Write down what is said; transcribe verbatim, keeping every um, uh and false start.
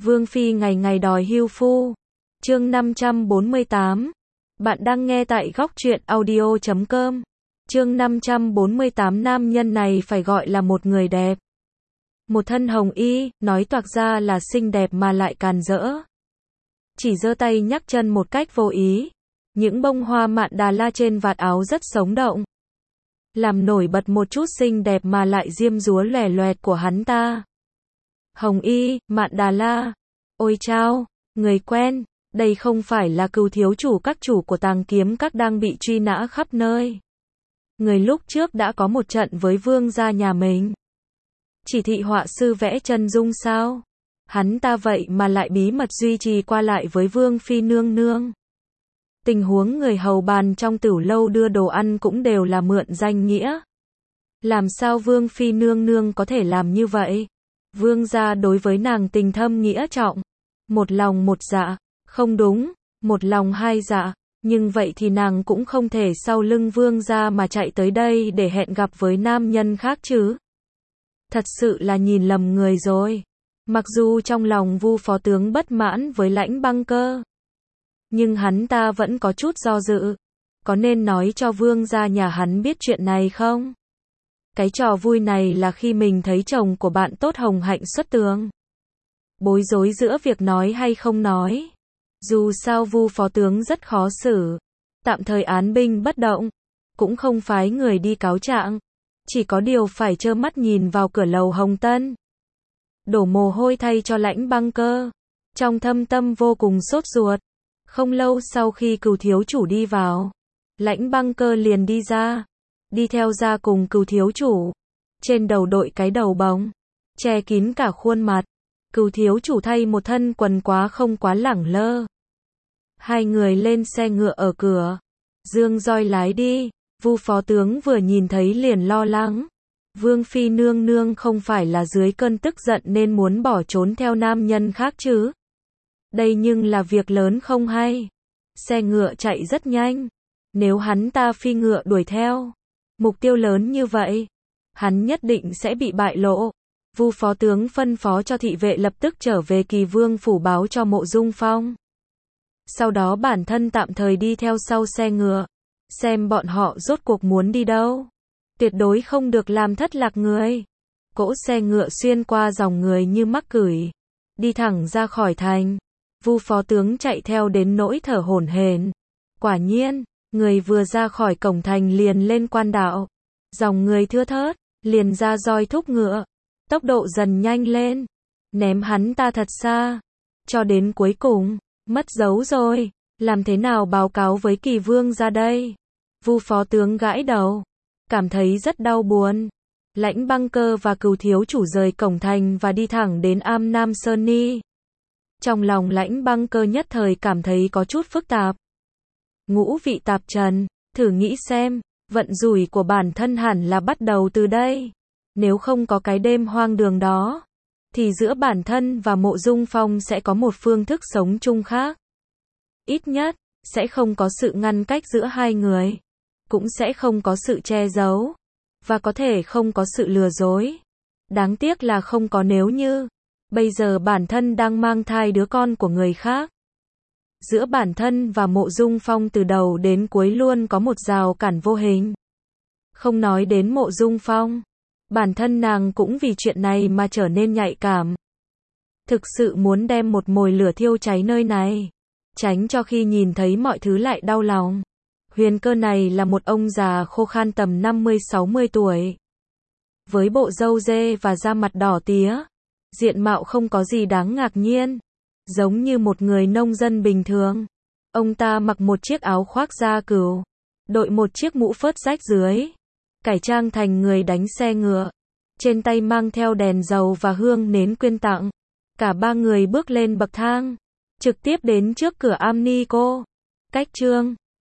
Vương Phi ngày ngày đòi hưu phu. Chương năm trăm bốn mươi tám. Bạn đang nghe tại góc truyện audio chấm com. Chương năm trăm bốn mươi tám. Nam nhân này phải gọi là một người đẹp. Một thân hồng y, nói toạc ra là xinh đẹp mà lại càn rỡ. Chỉ giơ tay nhắc chân một cách vô ý. Những bông hoa mạn đà la trên vạt áo rất sống động. Làm nổi bật một chút xinh đẹp mà lại diêm dúa lòe loẹt của hắn ta. Hồng y, mạn đà la. Ôi chao, người quen, đây không phải là Cừu thiếu chủ các chủ của Tàng Kiếm Các đang bị truy nã khắp nơi. Người lúc trước đã có một trận với vương gia nhà mình. Chỉ thị họa sư vẽ chân dung sao? Hắn ta vậy mà lại bí mật duy trì qua lại với Vương Phi nương nương. Tình huống người hầu bàn trong tửu lâu đưa đồ ăn cũng đều là mượn danh nghĩa. Làm sao Vương Phi nương nương có thể làm như vậy? Vương gia đối với nàng tình thâm nghĩa trọng. Một lòng một dạ. Không đúng, một lòng hai dạ. Nhưng vậy thì nàng cũng không thể sau lưng vương gia mà chạy tới đây để hẹn gặp với nam nhân khác chứ. Thật sự là nhìn lầm người rồi. Mặc dù trong lòng Vu phó tướng bất mãn với Lãnh Băng Cơ, nhưng hắn ta vẫn có chút do dự. Có nên nói cho vương gia nhà hắn biết chuyện này không? Cái trò vui này là khi mình thấy chồng của bạn tốt hồng hạnh xuất tường. Bối rối giữa việc nói hay không nói. Dù sao Vu phó tướng rất khó xử. Tạm thời án binh bất động. Cũng không phái người đi cáo trạng. Chỉ có điều phải trơ mắt nhìn vào cửa lầu Hồng Tân. Đổ mồ hôi thay cho Lãnh Băng Cơ. Trong thâm tâm vô cùng sốt ruột. Không lâu sau khi Cừu thiếu chủ đi vào, Lãnh Băng Cơ liền đi ra. Đi theo ra cùng Cừu thiếu chủ. Trên đầu đội cái đầu bóng, che kín cả khuôn mặt. Cừu thiếu chủ thay một thân quần quá không quá lẳng lơ. Hai người lên xe ngựa ở cửa. Dương roi lái đi. Vu phó tướng vừa nhìn thấy liền lo lắng. Vương Phi nương nương không phải là dưới cơn tức giận nên muốn bỏ trốn theo nam nhân khác chứ? Đây nhưng là việc lớn không hay. Xe ngựa chạy rất nhanh. Nếu hắn ta phi ngựa đuổi theo, mục tiêu lớn như vậy, hắn nhất định sẽ bị bại lộ. Vu phó tướng phân phó cho thị vệ lập tức trở về Kỳ Vương phủ báo cho Mộ Dung Phong. Sau đó bản thân tạm thời đi theo sau xe ngựa, xem bọn họ rốt cuộc muốn đi đâu. Tuyệt đối không được làm thất lạc người. Cỗ xe ngựa xuyên qua dòng người như mắc cửi, đi thẳng ra khỏi thành. Vu phó tướng chạy theo đến nỗi thở hổn hển. Quả nhiên, người vừa ra khỏi cổng thành liền lên quan đạo. Dòng người thưa thớt, liền ra roi thúc ngựa. Tốc độ dần nhanh lên, ném hắn ta thật xa. Cho đến cuối cùng, mất dấu rồi. Làm thế nào báo cáo với Kỳ Vương ra đây? Vu phó tướng gãi đầu, cảm thấy rất đau buồn. Lãnh Băng Cơ và Cừu thiếu chủ rời cổng thành và đi thẳng đến Am Nam Sơn Ni. Trong lòng Lãnh Băng Cơ nhất thời cảm thấy có chút phức tạp. Ngũ vị tạp trần, thử nghĩ xem, vận rủi của bản thân hẳn là bắt đầu từ đây. Nếu không có cái đêm hoang đường đó, thì giữa bản thân và Mộ Dung Phong sẽ có một phương thức sống chung khác. Ít nhất, sẽ không có sự ngăn cách giữa hai người. Cũng sẽ không có sự che giấu. Và có thể không có sự lừa dối. Đáng tiếc là không có nếu như. Bây giờ bản thân đang mang thai đứa con của người khác. Giữa bản thân và Mộ Dung Phong từ đầu đến cuối luôn có một rào cản vô hình. Không nói đến Mộ Dung Phong, bản thân nàng cũng vì chuyện này mà trở nên nhạy cảm. Thực sự muốn đem một mồi lửa thiêu cháy nơi này, tránh cho khi nhìn thấy mọi thứ lại đau lòng. Huyền Cơ này là một ông già khô khan tầm năm mươi sáu mươi tuổi. Với bộ râu dê và da mặt đỏ tía, diện mạo không có gì đáng ngạc nhiên, giống như một người nông dân bình thường. Ông ta mặc một chiếc áo khoác da cừu, đội một chiếc mũ phớt rách dưới, cải trang thành người đánh xe ngựa, trên tay mang theo đèn dầu và hương nến quyên tặng. Cả ba người bước lên bậc thang, trực tiếp đến trước cửa Am Ni Cô. Cách Trương